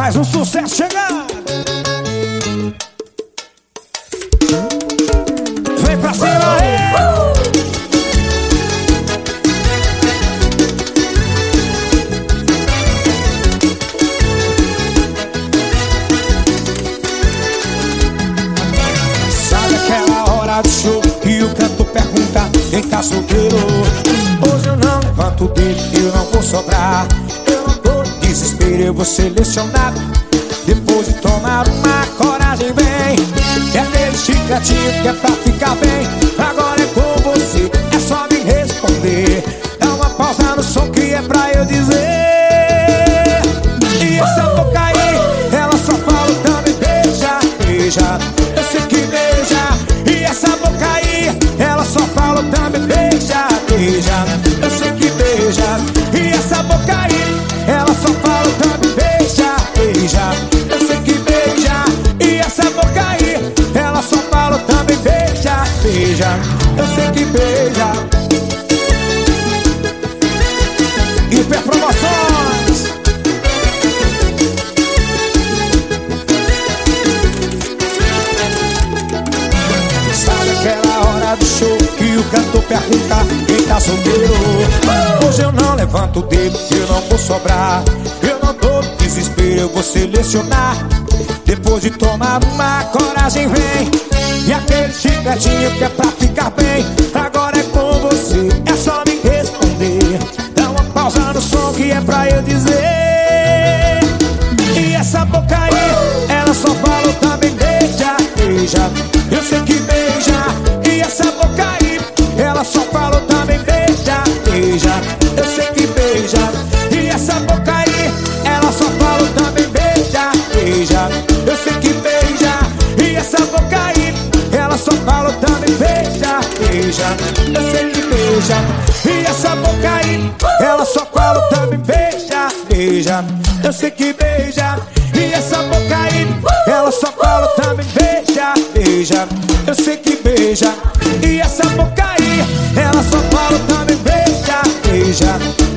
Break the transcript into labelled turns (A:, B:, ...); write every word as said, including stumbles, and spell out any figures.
A: Mais um sucesso chegando. Vem pra cima aí. Sabe aquela hora do show e o cantor pergunta quem tá solteiro? Hoje eu não levanto o dedo, eu não vou sobrar. Eu não tô em desespero, eu vou selecionar. Depois de tomar uma, coragem vem. É aquele chicletinho que é pra ficar bem. Agora é com você, é só me responder. Dá uma pausa no som que é pra eu dizer. E essa boca aí, ela só fala também beija, beija. Eu sei que beija. E essa boca aí, ela só fala também beija, beija. Eu sei que beija. E essa boca aí, ela só fala também beija, beija. Eu sei que beija. E essa boca aí, ela só fala também beija, beija. Eu sei que beija. Hiper Promoções. Sabe aquela hora do show que o cantor pergunta quem tá solteiro? Hoje eu não levanto o dedo, eu não vou sobrar. Eu não tô em desespero, eu vou selecionar. Depois de tomar uma, coragem vem. E aquele chicletinho que é pra ficar bem. Agora é com você, é só me responder. Dá uma pausa no som que é pra eu dizer. E essa boca aí, ela só fala também beija, beija. Eu sei que beija. E essa boca aí, ela só fala também beija, beija. Eu sei que beija. E essa boca aí, ela só fala também beija, beija. Eu sei que beija. E essa boca aí, ela só fala também beija, beija. Eu sei que beija. E essa boca aí, ela só fala também beija, beija. Eu sei que beija. E essa boca aí, ela só fala também beija, beija. Eu sei que beija. E essa boca aí, ela só fala também beija, beija.